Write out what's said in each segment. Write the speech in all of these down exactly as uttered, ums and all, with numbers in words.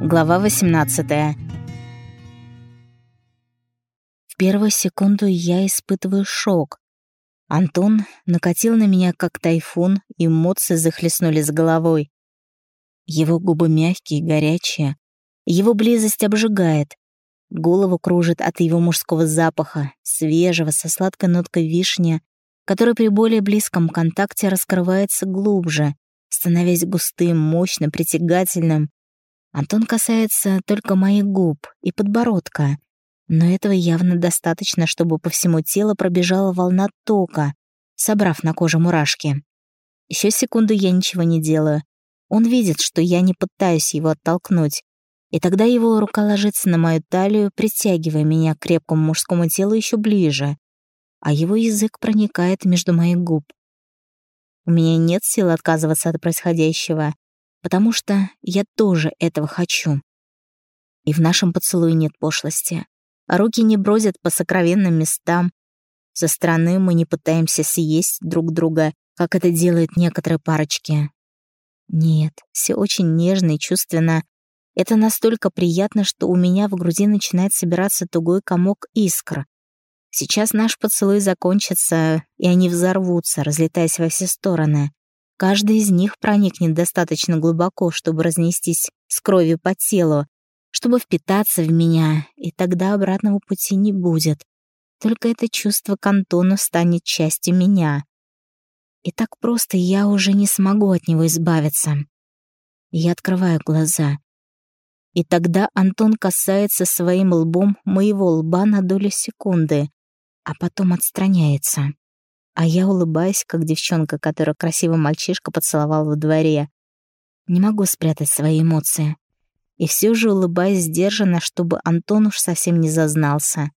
Глава восемнадцатая. В первую секунду я испытываю шок. Антон накатил на меня как тайфун, и эмоции захлестнули с головой. Его губы мягкие, горячие. Его близость обжигает. Голову кружит от его мужского запаха, свежего, со сладкой ноткой вишни, который при более близком контакте раскрывается глубже, становясь густым, мощным, притягательным. Антон касается только моих губ и подбородка, но этого явно достаточно, чтобы по всему телу пробежала волна тока, собрав на коже мурашки. Еще секунду я ничего не делаю. Он видит, что я не пытаюсь его оттолкнуть, и тогда его рука ложится на мою талию, притягивая меня к крепкому мужскому телу еще ближе, а его язык проникает между моих губ. У меня нет сил отказываться от происходящего, потому что я тоже этого хочу. И в нашем поцелуе нет пошлости. Руки не бродят по сокровенным местам. Со стороны мы не пытаемся съесть друг друга, как это делают некоторые парочки. Нет, все очень нежно и чувственно. Это настолько приятно, что у меня в груди начинает собираться тугой комок искр. Сейчас наш поцелуй закончится, и они взорвутся, разлетаясь во все стороны. Каждый из них проникнет достаточно глубоко, чтобы разнестись с кровью по телу, чтобы впитаться в меня, и тогда обратного пути не будет. Только это чувство к Антону станет частью меня. И так просто я уже не смогу от него избавиться. Я открываю глаза. И тогда Антон касается своим лбом моего лба на долю секунды, а потом отстраняется. А я улыбаюсь, как девчонка, которую красивый мальчишка поцеловал во дворе. Не могу спрятать свои эмоции. И все же улыбаюсь сдержанно, чтобы Антон уж совсем не зазнался.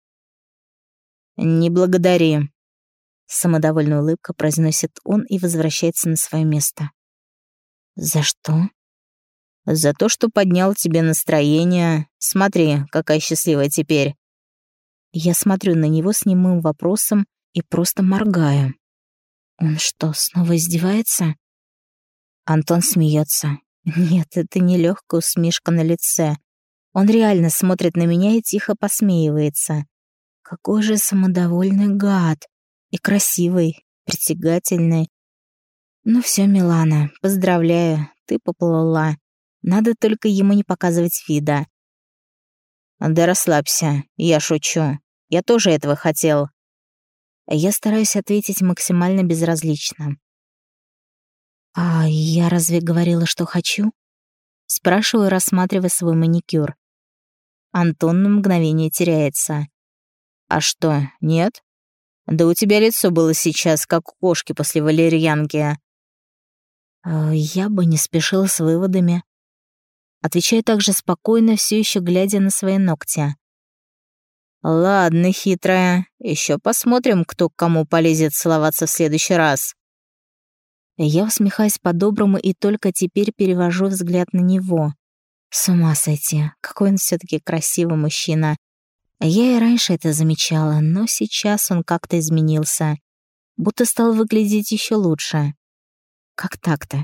«Не благодари», — с самодовольной улыбкой произносит он и возвращается на свое место. «За что?» «За то, что поднял тебе настроение. Смотри, какая счастливая теперь». Я смотрю на него с немым вопросом и просто моргаю. Он что, снова издевается? Антон смеется. Нет, это не легкая усмешка на лице. Он реально смотрит на меня и тихо посмеивается. Какой же самодовольный гад. И красивый, притягательный. Ну все, Милана, поздравляю, ты поплыла. Надо только ему не показывать вида. Да расслабься, я шучу. Я тоже этого хотел. Я стараюсь ответить максимально безразлично. «А я разве говорила, что хочу?» Спрашиваю, рассматривая свой маникюр. Антон на мгновение теряется. «А что, нет? Да у тебя лицо было сейчас, как у кошки после валерьянки». «А я бы не спешила с выводами». Отвечаю также спокойно, все еще глядя на свои ногти. «Ладно, хитрая, еще посмотрим, кто к кому полезет целоваться в следующий раз». Я усмехаюсь по-доброму и только теперь перевожу взгляд на него. С ума сойти, какой он все-таки красивый мужчина. Я и раньше это замечала, но сейчас он как-то изменился. Будто стал выглядеть еще лучше. Как так-то?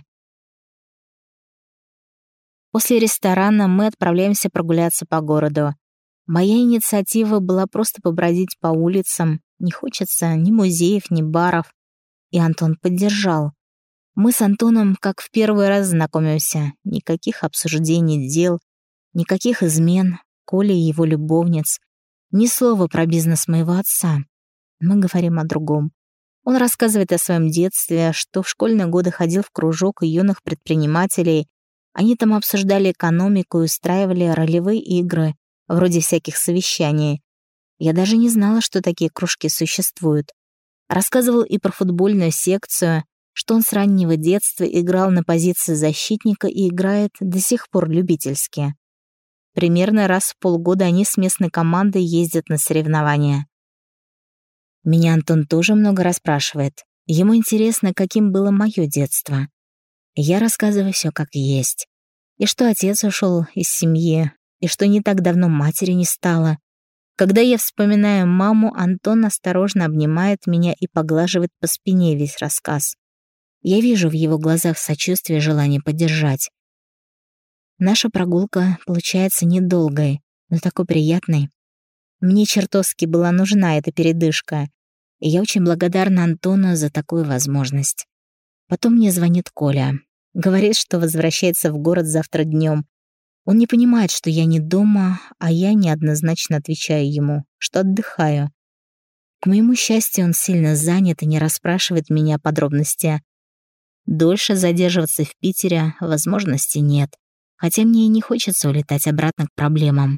После ресторана мы отправляемся прогуляться по городу. Моя инициатива была просто побродить по улицам. Не хочется ни музеев, ни баров. И Антон поддержал. Мы с Антоном как в первый раз знакомимся. Никаких обсуждений дел, никаких измен, Коли и его любовниц. Ни слова про бизнес моего отца. Мы говорим о другом. Он рассказывает о своем детстве, что в школьные годы ходил в кружок юных предпринимателей. Они там обсуждали экономику и устраивали ролевые игры, вроде всяких совещаний. Я даже не знала, что такие кружки существуют. Рассказывал и про футбольную секцию, что он с раннего детства играл на позиции защитника и играет до сих пор любительски. Примерно раз в полгода они с местной командой ездят на соревнования. Меня Антон тоже много расспрашивает. Ему интересно, каким было мое детство. Я рассказываю все как есть. И что отец ушел из семьи, и что не так давно матери не стало. Когда я вспоминаю маму, Антон осторожно обнимает меня и поглаживает по спине весь рассказ. Я вижу в его глазах сочувствие и желание поддержать. Наша прогулка получается недолгой, но такой приятной. Мне чертовски была нужна эта передышка, и я очень благодарна Антону за такую возможность. Потом мне звонит Коля. Говорит, что возвращается в город завтра днем. Он не понимает, что я не дома, а я неоднозначно отвечаю ему, что отдыхаю. К моему счастью, он сильно занят и не расспрашивает меня подробности. Дольше задерживаться в Питере возможности нет, хотя мне и не хочется улетать обратно к проблемам.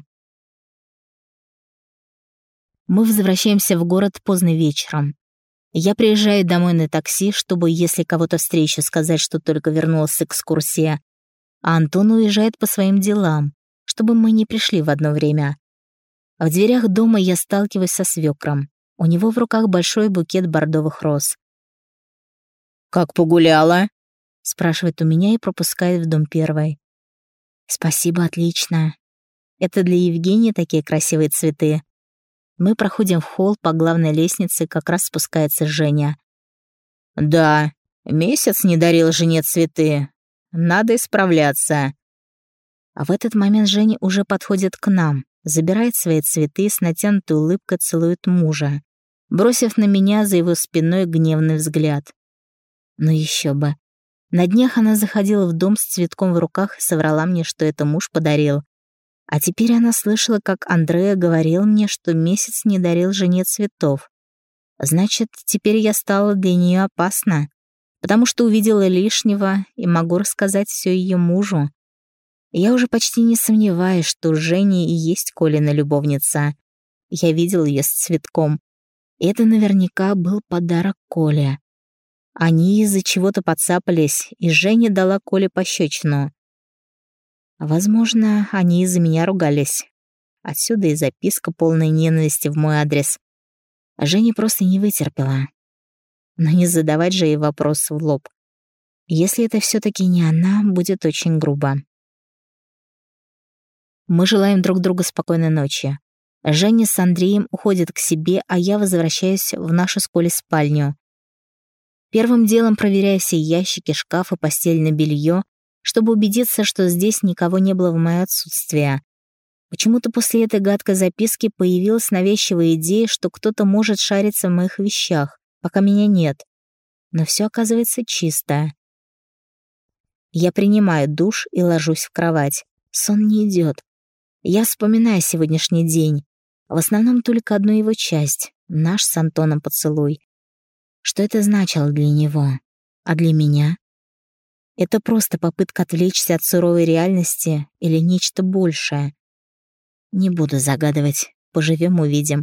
Мы возвращаемся в город поздно вечером. Я приезжаю домой на такси, чтобы, если кого-то встречу, сказать, что только вернулась с экскурсии, а Антон уезжает по своим делам, чтобы мы не пришли в одно время. В дверях дома я сталкиваюсь со свекром. У него в руках большой букет бордовых роз. «Как погуляла?» — спрашивает у меня и пропускает в дом первой. «Спасибо, отлично. Это для Евгении такие красивые цветы». Мы проходим в холл, по главной лестнице как раз спускается Женя. «Да, месяц не дарил жене цветы. Надо исправляться». А в этот момент Женя уже подходит к нам, забирает свои цветы и с натянутой улыбкой целует мужа, бросив на меня за его спиной гневный взгляд. Ну еще бы. На днях она заходила в дом с цветком в руках и соврала мне, что это муж подарил. А теперь она слышала, как Андреа говорил мне, что месяц не дарил жене цветов. Значит, теперь я стала для нее опасна, потому что увидела лишнего и могу рассказать все ее мужу. Я уже почти не сомневаюсь, что Женя и есть Колина любовница. Я видел ее с цветком. И это наверняка был подарок Коле. Они из-за чего-то подцапались, и Женя дала Коле пощечину. Возможно, они из-за меня ругались. Отсюда и записка, полная ненависти в мой адрес. А Женя просто не вытерпела. Но не задавать же ей вопрос в лоб. Если это все-таки не она, будет очень грубо. Мы желаем друг другу спокойной ночи. Женя с Андреем уходят к себе, а я возвращаюсь в нашу с Колей спальню. Первым делом проверяю все ящики, шкаф и постельное белье, чтобы убедиться, что здесь никого не было в мое отсутствие. Почему-то после этой гадкой записки появилась навязчивая идея, что кто-то может шариться в моих вещах, пока меня нет. Но все оказывается чисто. Я принимаю душ и ложусь в кровать. Сон не идет. Я вспоминаю сегодняшний день. В основном только одну его часть — наш с Антоном поцелуй. Что это значило для него? А для меня? Это просто попытка отвлечься от суровой реальности или нечто большее? Не буду загадывать. Поживем — увидим.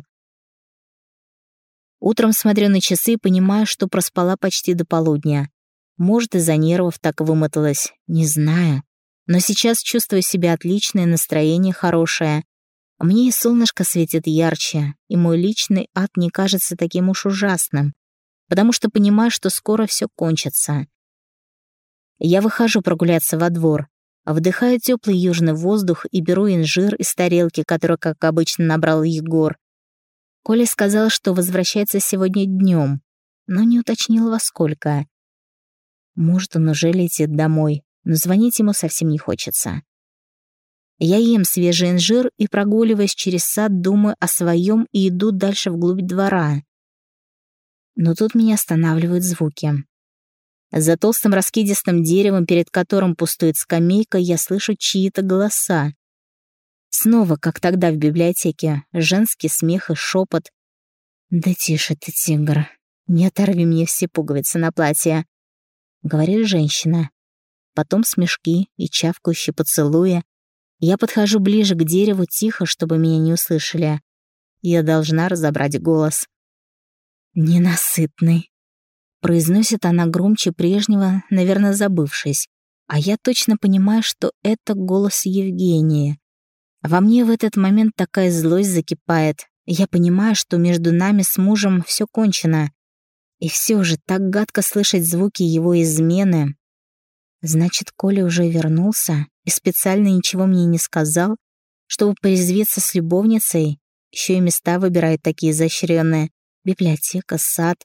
Утром смотрю на часы и понимаю, что проспала почти до полудня. Может, из-за нервов так вымоталась, не знаю. Но сейчас чувствую себя отлично и настроение хорошее. Мне и солнышко светит ярче, и мой личный ад не кажется таким уж ужасным, потому что понимаю, что скоро все кончится. Я выхожу прогуляться во двор, вдыхаю теплый южный воздух и беру инжир из тарелки, которую, как обычно, набрал Егор. Коля сказал, что возвращается сегодня днем, но не уточнил во сколько. Может, он уже летит домой, но звонить ему совсем не хочется. Я ем свежий инжир и, прогуливаясь через сад, думаю о своем и иду дальше вглубь двора. Но тут меня останавливают звуки. За толстым раскидистым деревом, перед которым пустует скамейка, я слышу чьи-то голоса. Снова, как тогда в библиотеке, женский смех и шепот. «Да тише ты, тигр, не оторви мне все пуговицы на платье», — говорит женщина. Потом смешки и чавкающие поцелуи. Я подхожу ближе к дереву тихо, чтобы меня не услышали. Я должна разобрать голос. «Ненасытный», — произносит она громче прежнего, наверное, забывшись. А я точно понимаю, что это голос Евгении. Во мне в этот момент такая злость закипает. Я понимаю, что между нами с мужем все кончено. И все же так гадко слышать звуки его измены. Значит, Коля уже вернулся и специально ничего мне не сказал, чтобы порезвиться с любовницей. Еще и места выбирает такие изощренные. Библиотека, сад.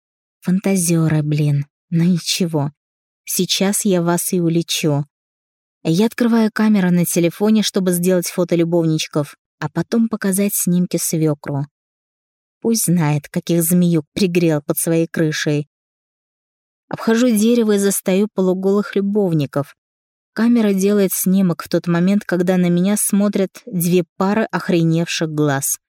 Фантазеры, блин. Но ничего. Сейчас я вас и улечу. Я открываю камеру на телефоне, чтобы сделать фото любовничков, а потом показать снимки свекру. Пусть знает, каких змеюк пригрел под своей крышей. Обхожу дерево и застаю полуголых любовников. Камера делает снимок в тот момент, когда на меня смотрят две пары охреневших глаз.